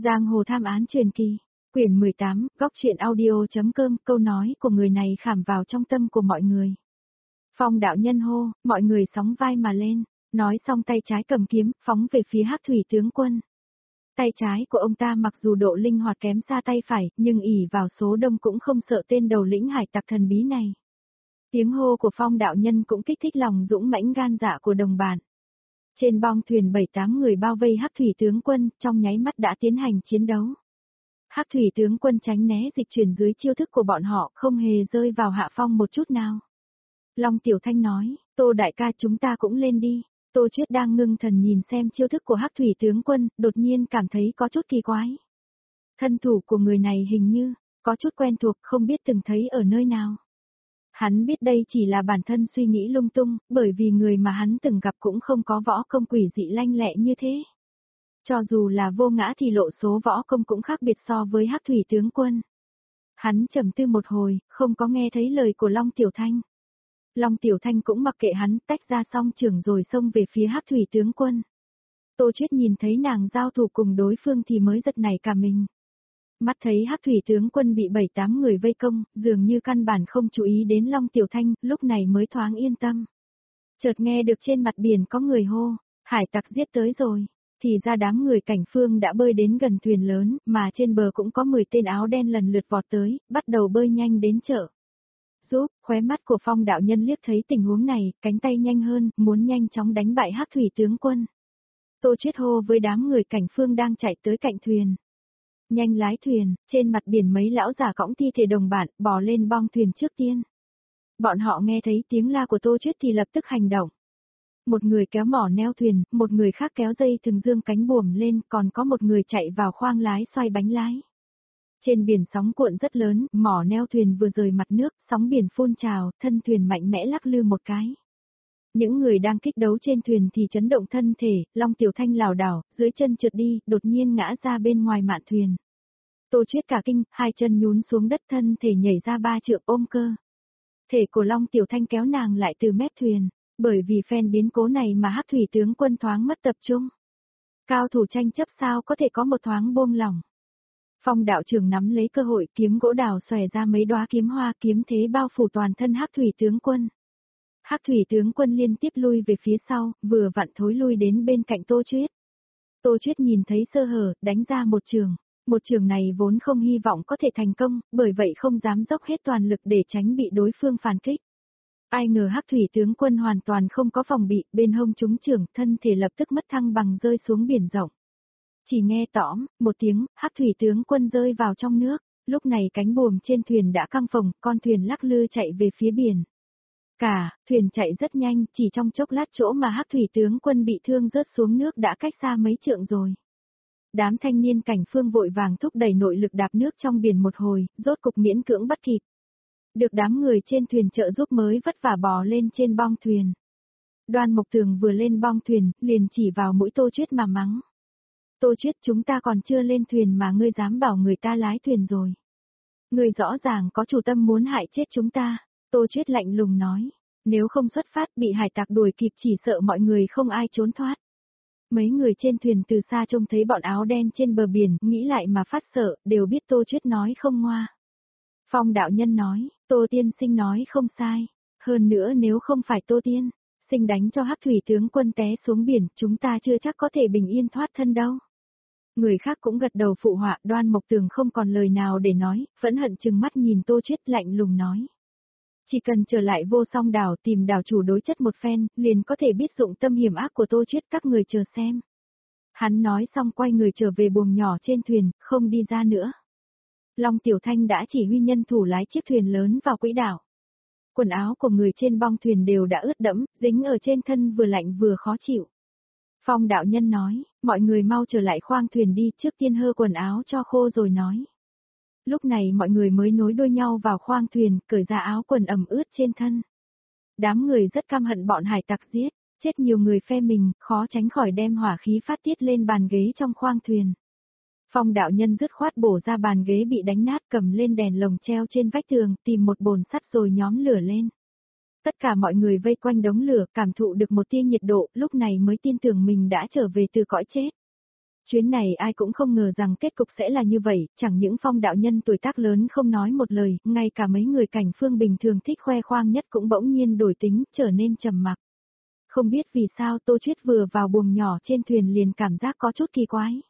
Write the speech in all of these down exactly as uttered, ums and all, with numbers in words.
Giang hồ tham án truyền kỳ, quyển mười tám, góc truyện audio.com, câu nói của người này khảm vào trong tâm của mọi người. Phong đạo nhân hô, mọi người sóng vai mà lên, nói xong tay trái cầm kiếm, phóng về phía Hắc Thủy tướng quân. Tay trái của ông ta mặc dù độ linh hoạt kém xa tay phải, nhưng ỷ vào số đông cũng không sợ tên đầu lĩnh hải tặc thần bí này. Tiếng hô của Phong đạo nhân cũng kích thích lòng dũng mãnh gan dạ của đồng bạn. Trên bong thuyền bảy tám người bao vây Hắc Thủy tướng quân, trong nháy mắt đã tiến hành chiến đấu. Hắc Thủy tướng quân tránh né dịch chuyển dưới chiêu thức của bọn họ, không hề rơi vào hạ phong một chút nào. Long Tiểu Thanh nói, Tô đại ca chúng ta cũng lên đi. Tô Chuyết đang ngưng thần nhìn xem chiêu thức của Hắc Thủy tướng quân, đột nhiên cảm thấy có chút kỳ quái. Thân thủ của người này hình như có chút quen thuộc, không biết từng thấy ở nơi nào. Hắn biết đây chỉ là bản thân suy nghĩ lung tung, bởi vì người mà hắn từng gặp cũng không có võ công quỷ dị lanh lẹ như thế. Cho dù là Vô Ngã thì lộ số võ công cũng khác biệt so với Hắc Thủy tướng quân. Hắn trầm tư một hồi, không có nghe thấy lời của Long Tiểu Thanh. Long Tiểu Thanh cũng mặc kệ hắn, tách ra song trường rồi xông về phía Hắc Thủy tướng quân. Tô Chuyết nhìn thấy nàng giao thủ cùng đối phương thì mới giật nảy cả mình. Mắt thấy Hắc Thủy tướng quân bị bảy tám người vây công, dường như căn bản không chú ý đến Long Tiểu Thanh, lúc này mới thoáng yên tâm. Chợt nghe được trên mặt biển có người hô, hải tặc giết tới rồi. Thì ra đám người Cảnh Phương đã bơi đến gần thuyền lớn, mà trên bờ cũng có mười tên áo đen lần lượt vọt tới, bắt đầu bơi nhanh đến chợ. Giúp, khóe mắt của Phong đạo nhân liếc thấy tình huống này, cánh tay nhanh hơn, muốn nhanh chóng đánh bại Hắc Thủy tướng quân. Tô Chuyết hô với đám người Cảnh Phương đang chạy tới cạnh thuyền. Nhanh lái thuyền, trên mặt biển mấy lão giả cõng thi thể đồng bạn, bò lên bong thuyền trước tiên. Bọn họ nghe thấy tiếng la của Tô Chuyết thì lập tức hành động. Một người kéo mỏ neo thuyền, một người khác kéo dây thừng dương cánh buồm lên, còn có một người chạy vào khoang lái xoay bánh lái. Trên biển sóng cuộn rất lớn, mỏ neo thuyền vừa rời mặt nước, sóng biển phun trào, thân thuyền mạnh mẽ lắc lư một cái. Những người đang kích đấu trên thuyền thì chấn động thân thể, Long Tiểu Thanh lảo đảo, dưới chân trượt đi, đột nhiên ngã ra bên ngoài mạn thuyền. Tô Chuyết cả kinh, hai chân nhún xuống đất, thân thể nhảy ra ba trượng ôm cơ. Thể của Long Tiểu Thanh kéo nàng lại từ mép thuyền, bởi vì phen biến cố này mà Hắc Thủy tướng quân thoáng mất tập trung. Cao thủ tranh chấp sao có thể có một thoáng buông lỏng. Phong đạo trưởng nắm lấy cơ hội, kiếm gỗ đào xòe ra mấy đóa kiếm hoa, kiếm thế bao phủ toàn thân Hắc Thủy tướng quân. Hắc Thủy tướng quân liên tiếp lui về phía sau, vừa vặn thối lui đến bên cạnh Tô Chuyết. Tô Chuyết nhìn thấy sơ hở, đánh ra một trường. Một trường này vốn không hy vọng có thể thành công, bởi vậy không dám dốc hết toàn lực để tránh bị đối phương phản kích. Ai ngờ Hắc Thủy tướng quân hoàn toàn không có phòng bị, bên hông trúng trường, thân thể lập tức mất thăng bằng rơi xuống biển rộng. Chỉ nghe tõm, một tiếng, Hắc Thủy tướng quân rơi vào trong nước, lúc này cánh buồm trên thuyền đã căng phồng, con thuyền lắc lư chạy về phía biển. Cả, thuyền chạy rất nhanh, chỉ trong chốc lát chỗ mà Hắc Thủy tướng quân bị thương rớt xuống nước đã cách xa mấy trượng rồi. Đám thanh niên Cảnh Phương vội vàng thúc đẩy nội lực đạp nước trong biển một hồi, rốt cục miễn cưỡng bắt kịp. Được đám người trên thuyền trợ giúp mới vất vả bò lên trên bong thuyền. Đoan Mộc Tường vừa lên bong thuyền, liền chỉ vào mũi Tô Chuyết mà mắng. Tô Chuyết, chúng ta còn chưa lên thuyền mà ngươi dám bảo người ta lái thuyền rồi. Ngươi rõ ràng có chủ tâm muốn hại chết chúng ta. Tô Chuyết lạnh lùng nói, nếu không xuất phát bị hải tặc đuổi kịp chỉ sợ mọi người không ai trốn thoát. Mấy người trên thuyền từ xa trông thấy bọn áo đen trên bờ biển, nghĩ lại mà phát sợ, đều biết Tô Chuyết nói không ngoa. Phong đạo nhân nói, Tô tiên sinh nói không sai. Hơn nữa nếu không phải Tô tiên sinh đánh cho Hắc Thủy tướng quân té xuống biển, chúng ta chưa chắc có thể bình yên thoát thân đâu. Người khác cũng gật đầu phụ họa, Đoan Mộc Tường không còn lời nào để nói, vẫn hận chừng mắt nhìn Tô Chuyết lạnh lùng nói. Chỉ cần trở lại Vô Song đảo tìm đảo chủ đối chất một phen, liền có thể biết dụng tâm hiểm ác của Tô Chuyết, các người chờ xem. Hắn nói xong quay người trở về buồng nhỏ trên thuyền, không đi ra nữa. Long Tiểu Thanh đã chỉ huy nhân thủ lái chiếc thuyền lớn vào quỹ đảo. Quần áo của người trên bong thuyền đều đã ướt đẫm, dính ở trên thân vừa lạnh vừa khó chịu. Phong đạo nhân nói, mọi người mau trở lại khoang thuyền đi, trước tiên hơ quần áo cho khô rồi nói. Lúc này mọi người mới nối đuôi nhau vào khoang thuyền, cởi ra áo quần ẩm ướt trên thân. Đám người rất căm hận bọn hải tặc giết, chết nhiều người phe mình, khó tránh khỏi đem hỏa khí phát tiết lên bàn ghế trong khoang thuyền. Phong đạo nhân dứt khoát bổ ra bàn ghế bị đánh nát, cầm lên đèn lồng treo trên vách tường, tìm một bồn sắt rồi nhóm lửa lên. Tất cả mọi người vây quanh đống lửa, cảm thụ được một tia nhiệt độ, lúc này mới tin tưởng mình đã trở về từ cõi chết. Chuyến này ai cũng không ngờ rằng kết cục sẽ là như vậy, chẳng những Phong đạo nhân tuổi tác lớn không nói một lời, ngay cả mấy người cảnh phương bình thường thích khoe khoang nhất cũng bỗng nhiên đổi tính, trở nên trầm mặc. Không biết vì sao Tô Chuyết vừa vào buồng nhỏ trên thuyền liền cảm giác có chút kỳ quái.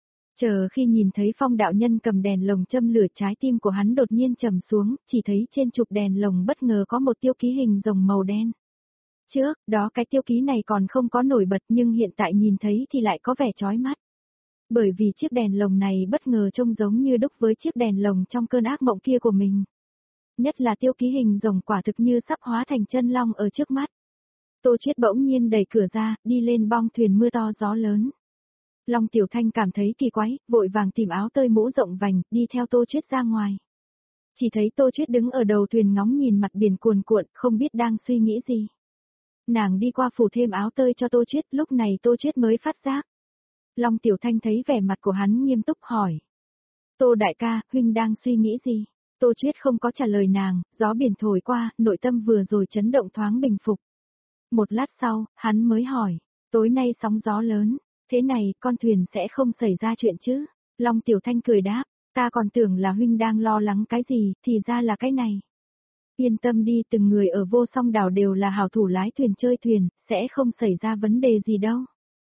Chờ khi nhìn thấy Phong đạo nhân cầm đèn lồng châm lửa, trái tim của hắn đột nhiên trầm xuống, chỉ thấy trên trục đèn lồng bất ngờ có một tiêu ký hình rồng màu đen. Trước đó cái tiêu ký này còn không có nổi bật nhưng hiện tại nhìn thấy thì lại có vẻ chói mắt. Bởi vì chiếc đèn lồng này bất ngờ trông giống như đúc với chiếc đèn lồng trong cơn ác mộng kia của mình. Nhất là tiêu ký hình rồng quả thực như sắp hóa thành chân long ở trước mắt. Tô Chuyết bỗng nhiên đẩy cửa ra, đi lên bong thuyền mưa to gió lớn. Long Tiểu Thanh cảm thấy kỳ quái, vội vàng tìm áo tơi mũ rộng vành, đi theo Tô Chuyết ra ngoài. Chỉ thấy Tô Chuyết đứng ở đầu thuyền ngóng nhìn mặt biển cuồn cuộn, không biết đang suy nghĩ gì. Nàng đi qua phủ thêm áo tơi cho Tô Chuyết, lúc này Tô Chuyết mới phát giác. Long Tiểu Thanh thấy vẻ mặt của hắn nghiêm túc hỏi. Tô đại ca, huynh đang suy nghĩ gì? Tô Chuyết không có trả lời nàng, gió biển thổi qua, nội tâm vừa rồi chấn động thoáng bình phục. Một lát sau, hắn mới hỏi, tối nay sóng gió lớn, thế này con thuyền sẽ không xảy ra chuyện chứ? Long Tiểu Thanh cười đáp, ta còn tưởng là huynh đang lo lắng cái gì, thì ra là cái này. Yên tâm đi, từng người ở Vô Song đảo đều là hảo thủ lái thuyền chơi thuyền, sẽ không xảy ra vấn đề gì đâu.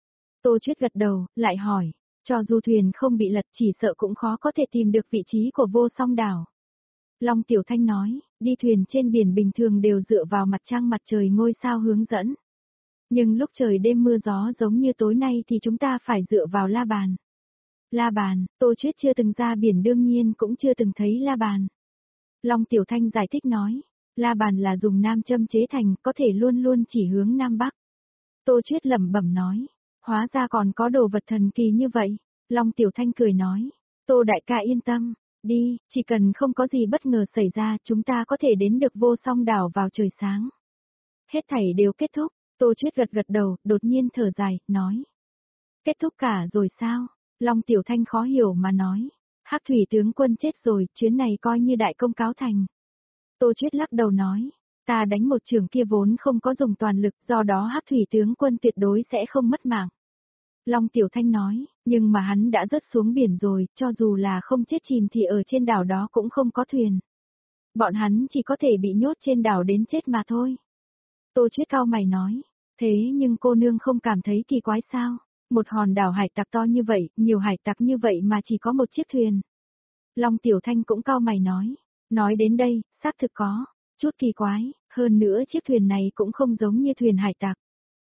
Tô Chuyết gật đầu, lại hỏi, cho dù thuyền không bị lật chỉ sợ cũng khó có thể tìm được vị trí của Vô Song đảo. Long Tiểu Thanh nói, đi thuyền trên biển bình thường đều dựa vào mặt trăng mặt trời ngôi sao hướng dẫn. Nhưng lúc trời đêm mưa gió giống như tối nay thì chúng ta phải dựa vào la bàn. La bàn, Tô Chuyết chưa từng ra biển đương nhiên cũng chưa từng thấy la bàn. Long Tiểu Thanh giải thích nói, la bàn là dùng nam châm chế thành, có thể luôn luôn chỉ hướng nam bắc. Tô Chuyết lẩm bẩm nói, hóa ra còn có đồ vật thần kỳ như vậy. Long Tiểu Thanh cười nói, Tô đại ca yên tâm, đi, chỉ cần không có gì bất ngờ xảy ra chúng ta có thể đến được Vô Song đảo vào trời sáng. Hết thảy đều kết thúc, Tô Chuyết gật gật đầu, đột nhiên thở dài, nói. Kết thúc cả rồi sao? Long Tiểu Thanh khó hiểu mà nói. Hắc thủy tướng quân chết rồi, chuyến này coi như đại công cáo thành. Tô Chuyết lắc đầu nói, ta đánh một trường kia vốn không có dùng toàn lực, do đó Hắc thủy tướng quân tuyệt đối sẽ không mất mạng. Long Tiểu Thanh nói, nhưng mà hắn đã rớt xuống biển rồi, cho dù là không chết chìm thì ở trên đảo đó cũng không có thuyền. Bọn hắn chỉ có thể bị nhốt trên đảo đến chết mà thôi. Tô Chuyết cau mày nói, thế nhưng cô nương không cảm thấy kỳ quái sao? Một hòn đảo hải tặc to như vậy, nhiều hải tặc như vậy mà chỉ có một chiếc thuyền. Long Tiểu Thanh cũng cau mày nói, nói đến đây, xác thực có, chút kỳ quái, hơn nữa chiếc thuyền này cũng không giống như thuyền hải tặc.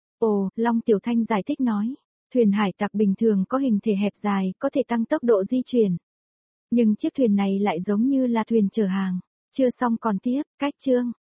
Ồ, Long Tiểu Thanh giải thích nói, thuyền hải tặc bình thường có hình thể hẹp dài, có thể tăng tốc độ di chuyển. Nhưng chiếc thuyền này lại giống như là thuyền chở hàng. Chưa xong còn tiếp, cách chương.